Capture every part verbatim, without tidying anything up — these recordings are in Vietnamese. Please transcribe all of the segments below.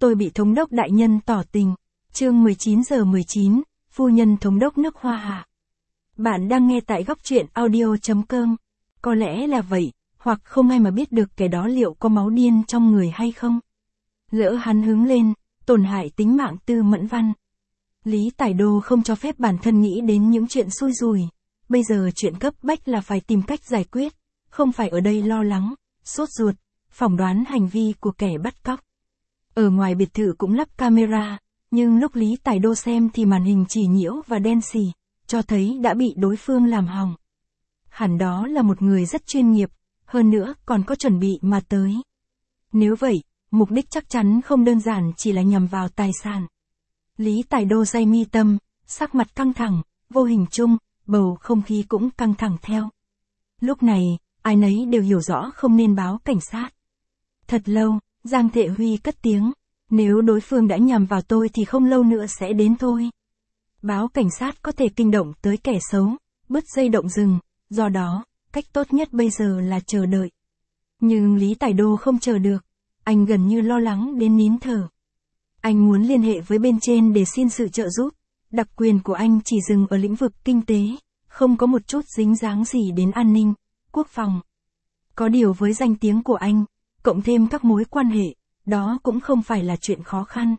tôi bị thống đốc đại nhân tỏ tình. Chương mười chín giờ mười chín, phu nhân thống đốc nước Hoa Hạ. Bạn đang nghe tại góc truyện audio chấm com. Có lẽ là vậy, hoặc không ai mà biết được kẻ đó liệu có máu điên trong người hay không. Lỡ hắn hứng lên, tổn hại tính mạng Tư Mẫn Văn. Lý Tải Đô không cho phép bản thân nghĩ đến những chuyện xui rủi. Bây giờ chuyện cấp bách là phải tìm cách giải quyết, không phải ở đây lo lắng, sốt ruột, phỏng đoán hành vi của kẻ bắt cóc. Ở ngoài biệt thự cũng lắp camera, nhưng lúc Lý Tải Đô xem thì màn hình chỉ nhiễu và đen xì, cho thấy đã bị đối phương làm hỏng. Hẳn đó là một người rất chuyên nghiệp, hơn nữa còn có chuẩn bị mà tới. Nếu vậy, mục đích chắc chắn không đơn giản chỉ là nhằm vào tài sản. Lý Tải Đô day mi tâm, sắc mặt căng thẳng, vô hình chung, bầu không khí cũng căng thẳng theo. Lúc này, ai nấy đều hiểu rõ không nên báo cảnh sát. Thật lâu, Giang Thệ Huy cất tiếng, nếu đối phương đã nhằm vào tôi thì không lâu nữa sẽ đến thôi. Báo cảnh sát có thể kinh động tới kẻ xấu, bứt dây động rừng, do đó, cách tốt nhất bây giờ là chờ đợi. Nhưng Lý Tải Đô không chờ được, anh gần như lo lắng đến nín thở. Anh muốn liên hệ với bên trên để xin sự trợ giúp, đặc quyền của anh chỉ dừng ở lĩnh vực kinh tế, không có một chút dính dáng gì đến an ninh, quốc phòng. Có điều với danh tiếng của anh, cộng thêm các mối quan hệ, đó cũng không phải là chuyện khó khăn.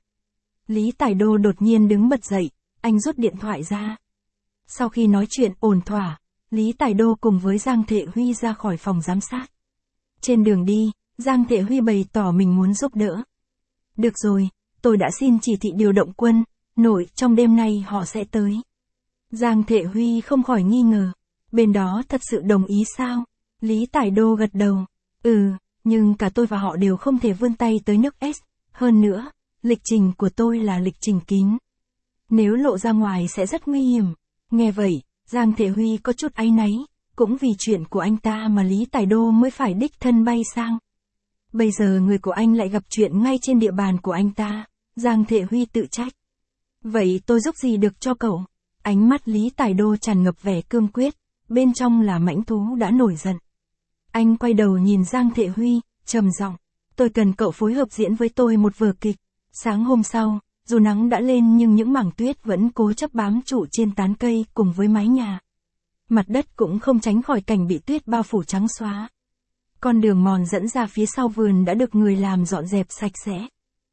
Lý Tải Đô đột nhiên đứng bật dậy, anh rút điện thoại ra. Sau khi nói chuyện ổn thỏa, Lý Tải Đô cùng với Giang Thệ Huy ra khỏi phòng giám sát. Trên đường đi, Giang Thệ Huy bày tỏ mình muốn giúp đỡ. Được rồi, tôi đã xin chỉ thị điều động quân, nội trong đêm nay họ sẽ tới. Giang Thệ Huy không khỏi nghi ngờ, bên đó thật sự đồng ý sao? Lý Tải Đô gật đầu, ừ, nhưng cả tôi và họ đều không thể vươn tay tới nước S, hơn nữa, lịch trình của tôi là lịch trình kín. Nếu lộ ra ngoài sẽ rất nguy hiểm. Nghe vậy, Giang Thệ Huy có chút áy náy, cũng vì chuyện của anh ta mà Lý Tải Đô mới phải đích thân bay sang. Bây giờ người của anh lại gặp chuyện ngay trên địa bàn của anh ta, Giang Thệ Huy tự trách. Vậy tôi giúp gì được cho cậu? Ánh mắt Lý Tải Đô tràn ngập vẻ cương quyết, bên trong là mãnh thú đã nổi giận. Anh quay đầu nhìn Giang Thệ Huy, trầm giọng, tôi cần cậu phối hợp diễn với tôi một vở kịch. Sáng hôm sau, dù nắng đã lên nhưng những mảng tuyết vẫn cố chấp bám trụ trên tán cây cùng với mái nhà. Mặt đất cũng không tránh khỏi cảnh bị tuyết bao phủ trắng xóa. Con đường mòn dẫn ra phía sau vườn đã được người làm dọn dẹp sạch sẽ.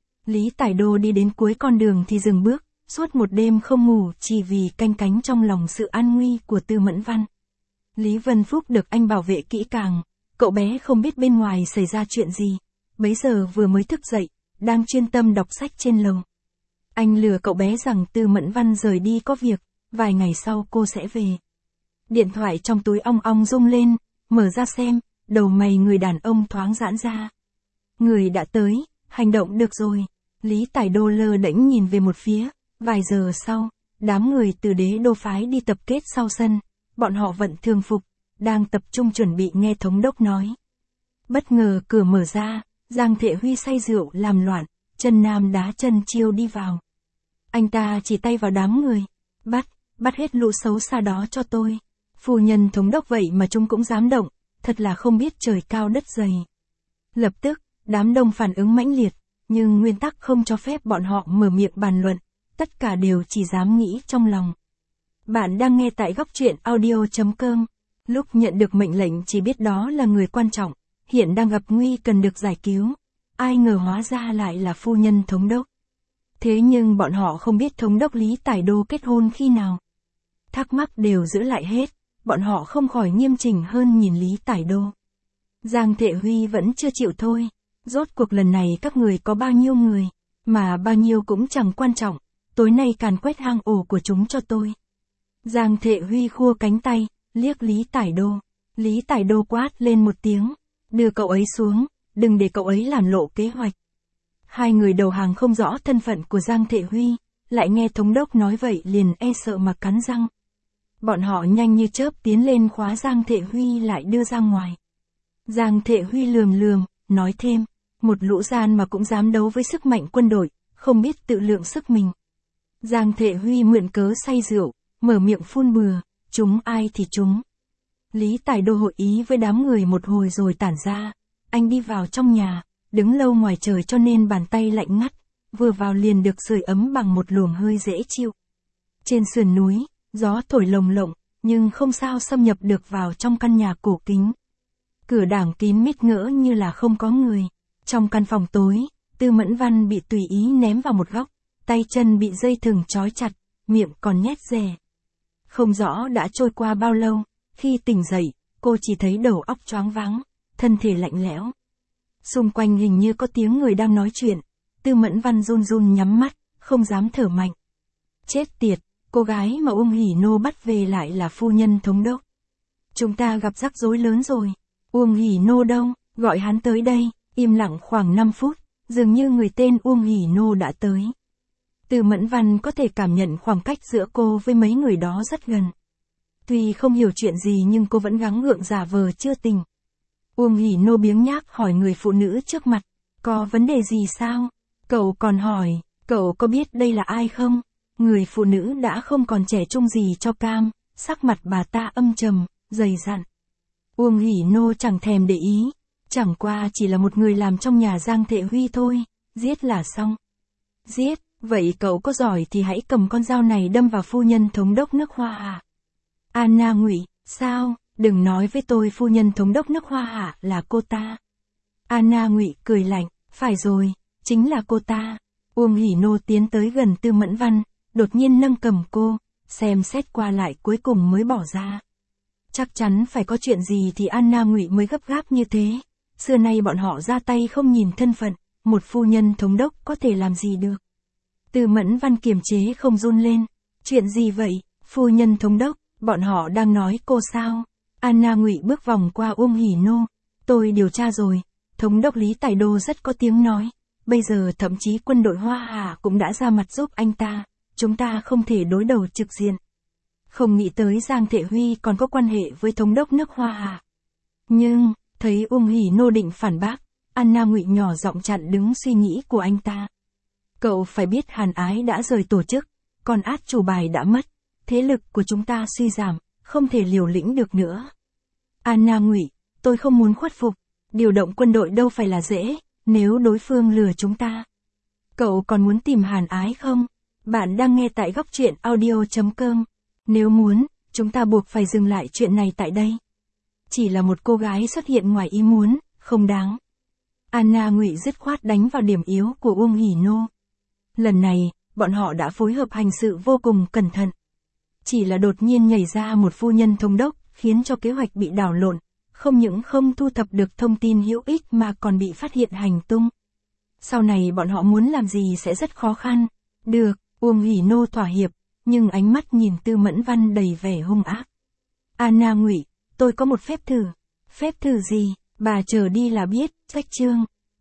Lý Tải Đô đi đến cuối con đường thì dừng bước, suốt một đêm không ngủ chỉ vì canh cánh trong lòng sự an nguy của Tư Mẫn Văn. Lý Vân Phúc được anh bảo vệ kỹ càng, cậu bé không biết bên ngoài xảy ra chuyện gì, bấy giờ vừa mới thức dậy, đang chuyên tâm đọc sách trên lầu. Anh lừa cậu bé rằng Tư Mẫn Văn rời đi có việc, vài ngày sau cô sẽ về. Điện thoại trong túi ong ong rung lên, mở ra xem, đầu mày người đàn ông thoáng giãn ra. Người đã tới, hành động được rồi. Lý Tải Đô lơ đễnh nhìn về một phía, vài giờ sau, đám người từ Đế Đô phái đi tập kết sau sân, bọn họ vận thường phục, đang tập trung chuẩn bị nghe thống đốc nói. Bất ngờ cửa mở ra, Giang Thệ Huy say rượu làm loạn, chân nam đá chân chiêu đi vào. Anh ta chỉ tay vào đám người, bắt, bắt hết lũ xấu xa đó cho tôi. Phu nhân thống đốc vậy mà chúng cũng dám động, thật là không biết trời cao đất dày. Lập tức, đám đông phản ứng mãnh liệt, nhưng nguyên tắc không cho phép bọn họ mở miệng bàn luận, tất cả đều chỉ dám nghĩ trong lòng. Bạn đang nghe tại góc truyện audio chấm com. Lúc nhận được mệnh lệnh chỉ biết đó là người quan trọng, hiện đang gặp nguy cần được giải cứu. Ai ngờ hóa ra lại là phu nhân thống đốc. Thế nhưng bọn họ không biết thống đốc Lý Tải Đô kết hôn khi nào. Thắc mắc đều giữ lại hết, bọn họ không khỏi nghiêm chỉnh hơn nhìn Lý Tải Đô. Giang Thệ Huy vẫn chưa chịu thôi. Rốt cuộc lần này các người có bao nhiêu người, mà bao nhiêu cũng chẳng quan trọng, tối nay càn quét hang ổ của chúng cho tôi. Giang Thệ Huy khua cánh tay, liếc Lý Tải Đô. Lý Tải Đô quát lên một tiếng, đưa cậu ấy xuống, đừng để cậu ấy làm lộ kế hoạch. Hai người đầu hàng không rõ thân phận của Giang Thệ Huy, lại nghe thống đốc nói vậy liền e sợ mà cắn răng. Bọn họ nhanh như chớp tiến lên khóa Giang Thệ Huy lại đưa ra ngoài. Giang Thệ Huy lườm lườm, nói thêm, một lũ gian mà cũng dám đấu với sức mạnh quân đội, không biết tự lượng sức mình. Giang Thệ Huy mượn cớ say rượu, mở miệng phun bừa, chúng ai thì chúng. Lý Tải Đô hội ý với đám người một hồi rồi tản ra, anh đi vào trong nhà, đứng lâu ngoài trời cho nên bàn tay lạnh ngắt, vừa vào liền được sưởi ấm bằng một luồng hơi dễ chịu. Trên sườn núi, gió thổi lồng lộng, nhưng không sao xâm nhập được vào trong căn nhà cổ kính. Cửa đảng kín mít ngỡ như là không có người. Trong căn phòng tối, Tư Mẫn Văn bị tùy ý ném vào một góc, tay chân bị dây thừng trói chặt, miệng còn nhét dè. Không rõ đã trôi qua bao lâu, khi tỉnh dậy, cô chỉ thấy đầu óc choáng váng, thân thể lạnh lẽo. Xung quanh hình như có tiếng người đang nói chuyện, Tư Mẫn Văn run run nhắm mắt, không dám thở mạnh. Chết tiệt, cô gái mà Uông Hỉ Nô bắt về lại là phu nhân thống đốc. Chúng ta gặp rắc rối lớn rồi. Uông Hỉ Nô đâu, gọi hắn tới đây. Im lặng khoảng năm phút, dường như người tên Uông Hỉ Nô đã tới. Tư Mẫn Văn có thể cảm nhận khoảng cách giữa cô với mấy người đó rất gần. Tuy không hiểu chuyện gì nhưng cô vẫn gắng gượng giả vờ chưa tỉnh. Uông Hỉ Nô biếng nhác hỏi người phụ nữ trước mặt, có vấn đề gì sao? Cậu còn hỏi, cậu có biết đây là ai không? Người phụ nữ đã không còn trẻ trung gì cho cam, sắc mặt bà ta âm trầm, dày dặn. Uông Hỉ Nô chẳng thèm để ý, chẳng qua chỉ là một người làm trong nhà Giang Thệ Huy thôi, giết là xong. Giết, vậy cậu có giỏi thì hãy cầm con dao này đâm vào phu nhân thống đốc nước Hoa Hạ. Anna Ngụy, sao, đừng nói với tôi phu nhân thống đốc nước Hoa Hạ là cô ta. Anna Ngụy cười lạnh, phải rồi, chính là cô ta. Uông Hỉ Nô tiến tới gần Tư Mẫn Văn, đột nhiên nâng cầm cô, xem xét qua lại cuối cùng mới bỏ ra. Chắc chắn phải có chuyện gì thì Anna Ngụy mới gấp gáp như thế. Xưa nay bọn họ ra tay không nhìn thân phận, một phu nhân thống đốc có thể làm gì được. Tư Mẫn Văn kiềm chế không run lên. Chuyện gì vậy, phu nhân thống đốc, bọn họ đang nói cô sao? Anna Ngụy bước vòng qua Uông Hỉ Nô. Tôi điều tra rồi, thống đốc Lý Tài Đô rất có tiếng nói. Bây giờ thậm chí quân đội Hoa Hạ cũng đã ra mặt giúp anh ta. Chúng ta không thể đối đầu trực diện. Không nghĩ tới Giang Thệ Huy còn có quan hệ với thống đốc nước Hoa Hạ. Nhưng, thấy Uông Hỉ Nô định phản bác, Anna Ngụy nhỏ giọng chặn đứng suy nghĩ của anh ta. Cậu phải biết Hàn Ái đã rời tổ chức, còn át chủ bài đã mất, thế lực của chúng ta suy giảm, không thể liều lĩnh được nữa. Anna Ngụy, tôi không muốn khuất phục, điều động quân đội đâu phải là dễ, nếu đối phương lừa chúng ta. Cậu còn muốn tìm Hàn Ái không? Bạn đang nghe tại góc truyện audio chấm com. Nếu muốn, chúng ta buộc phải dừng lại chuyện này tại đây. Chỉ là một cô gái xuất hiện ngoài ý muốn, không đáng. Anna Ngụy dứt khoát đánh vào điểm yếu của Uông Hỉ Nô. Lần này, bọn họ đã phối hợp hành sự vô cùng cẩn thận. Chỉ là đột nhiên nhảy ra một phu nhân thống đốc, khiến cho kế hoạch bị đảo lộn, không những không thu thập được thông tin hữu ích mà còn bị phát hiện hành tung. Sau này bọn họ muốn làm gì sẽ rất khó khăn. Được, Uông Hỉ Nô thỏa hiệp, nhưng ánh mắt nhìn Tư Mẫn Văn đầy vẻ hung ác. Anna Ngụy, tôi có một phép thử. Phép thử gì? Bà chờ đi là biết, Sách Chương.